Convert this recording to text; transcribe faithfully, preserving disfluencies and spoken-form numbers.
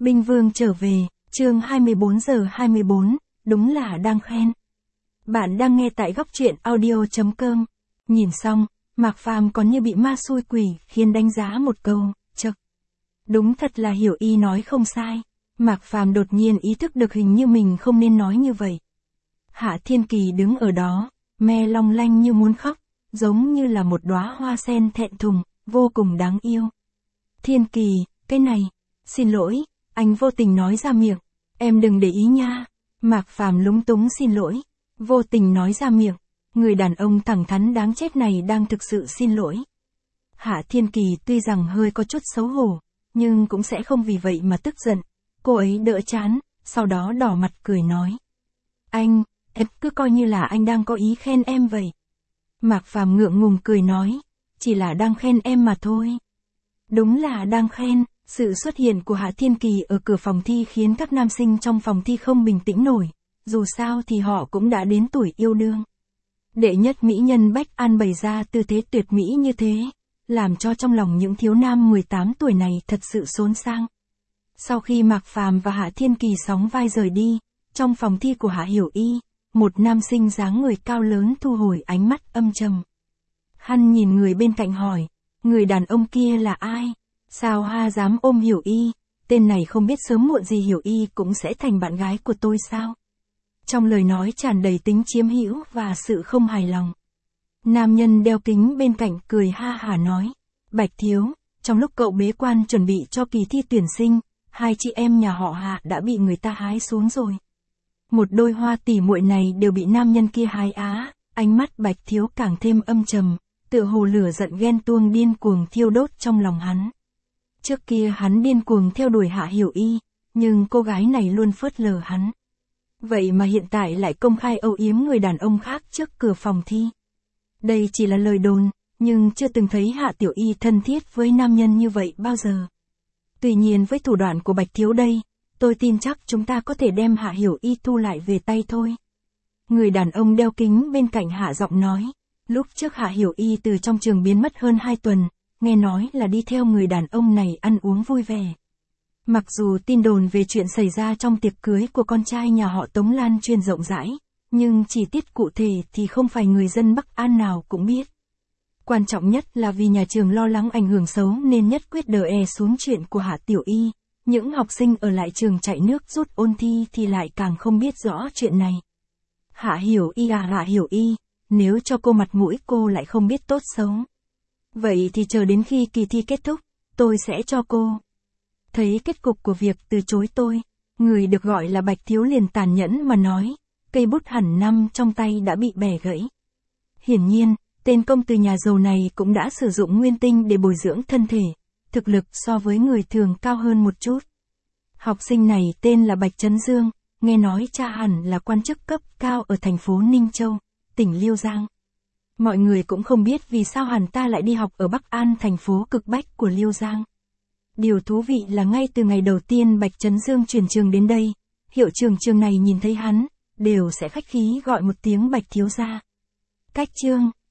Binh Vương trở về, chương hai mươi bốn giờ hai mươi bốn, đúng là đang khen. Bạn đang nghe tại góc truyện audio chấm com. Nhìn xong, Mạc Phàm còn như bị ma xui quỷ khiến đánh giá một câu, chậc. Đúng thật là Hiểu Y nói không sai. Mạc Phàm đột nhiên ý thức được hình như mình không nên nói như vậy. Hạ Thiên Kỳ đứng ở đó, me long lanh như muốn khóc, giống như là một đóa hoa sen thẹn thùng, vô cùng đáng yêu. Thiên Kỳ, cái này, xin lỗi, anh vô tình nói ra miệng, em đừng để ý nha. Mạc Phàm lúng túng xin lỗi, vô tình nói ra miệng, người đàn ông thẳng thắn đáng chết này đang thực sự xin lỗi. Hạ Thiên Kỳ tuy rằng hơi có chút xấu hổ, nhưng cũng sẽ không vì vậy mà tức giận. Cô ấy đỡ chán, sau đó đỏ mặt cười nói. Anh, em cứ coi như là anh đang có ý khen em vậy. Mạc Phàm ngượng ngùng cười nói, chỉ là đang khen em mà thôi. Đúng là đang khen. Sự xuất hiện của Hạ Thiên Kỳ ở cửa phòng thi khiến các nam sinh trong phòng thi không bình tĩnh nổi, dù sao thì họ cũng đã đến tuổi yêu đương. Đệ nhất mỹ nhân Bách An bày ra tư thế tuyệt mỹ như thế, làm cho trong lòng những thiếu nam mười tám tuổi này thật sự xốn sang. Sau khi Mạc Phàm và Hạ Thiên Kỳ sóng vai rời đi, trong phòng thi của Hạ Hiểu Y, một nam sinh dáng người cao lớn thu hồi ánh mắt âm trầm. Hắn nhìn người bên cạnh hỏi, người đàn ông kia là ai? Sao ha dám ôm Hiểu Y, tên này không biết sớm muộn gì Hiểu Y cũng sẽ thành bạn gái của tôi sao? Trong lời nói tràn đầy tính chiếm hữu và sự không hài lòng. Nam nhân đeo kính bên cạnh cười ha hả nói, Bạch Thiếu, trong lúc cậu bế quan chuẩn bị cho kỳ thi tuyển sinh, hai chị em nhà họ Hạ đã bị người ta hái xuống rồi. Một đôi hoa tỉ muội này đều bị nam nhân kia hái á, ánh mắt Bạch Thiếu càng thêm âm trầm, tựa hồ lửa giận ghen tuông điên cuồng thiêu đốt trong lòng hắn. Trước kia hắn điên cuồng theo đuổi Hạ Hiểu Y, nhưng cô gái này luôn phớt lờ hắn. Vậy mà hiện tại lại công khai âu yếm người đàn ông khác trước cửa phòng thi. Đây chỉ là lời đồn, nhưng chưa từng thấy Hạ Tiểu Y thân thiết với nam nhân như vậy bao giờ. Tuy nhiên với thủ đoạn của Bạch Thiếu đây, tôi tin chắc chúng ta có thể đem Hạ Hiểu Y thu lại về tay thôi. Người đàn ông đeo kính bên cạnh hạ giọng nói, lúc trước Hạ Hiểu Y từ trong trường biến mất hơn hai tuần. Nghe nói là đi theo người đàn ông này ăn uống vui vẻ. Mặc dù tin đồn về chuyện xảy ra trong tiệc cưới của con trai nhà họ Tống lan truyền rộng rãi, nhưng chi tiết cụ thể thì không phải người dân Bắc An nào cũng biết. Quan trọng nhất là vì nhà trường lo lắng ảnh hưởng xấu nên nhất quyết đờ e xuống chuyện của Hạ Tiểu Y. Những học sinh ở lại trường chạy nước rút ôn thi thì lại càng không biết rõ chuyện này. Hạ Hiểu Y à Hạ Hiểu Y, nếu cho cô mặt mũi cô lại không biết tốt xấu. Vậy thì chờ đến khi kỳ thi kết thúc, tôi sẽ cho cô. Thấy kết cục của việc từ chối tôi, người được gọi là Bạch Thiếu liền tàn nhẫn mà nói, cây bút hẳn năm trong tay đã bị bẻ gãy. Hiển nhiên, tên công tử nhà giàu này cũng đã sử dụng nguyên tinh để bồi dưỡng thân thể, thực lực so với người thường cao hơn một chút. Học sinh này tên là Bạch Trấn Dương, nghe nói cha hẳn là quan chức cấp cao ở thành phố Ninh Châu, tỉnh Liêu Giang. Mọi người cũng không biết vì sao hắn ta lại đi học ở Bắc An, thành phố cực bách của Liêu Giang. Điều thú vị là ngay từ ngày đầu tiên Bạch Trấn Dương chuyển trường đến đây, hiệu trưởng trường này nhìn thấy hắn, đều sẽ khách khí gọi một tiếng Bạch Thiếu gia. Cách chương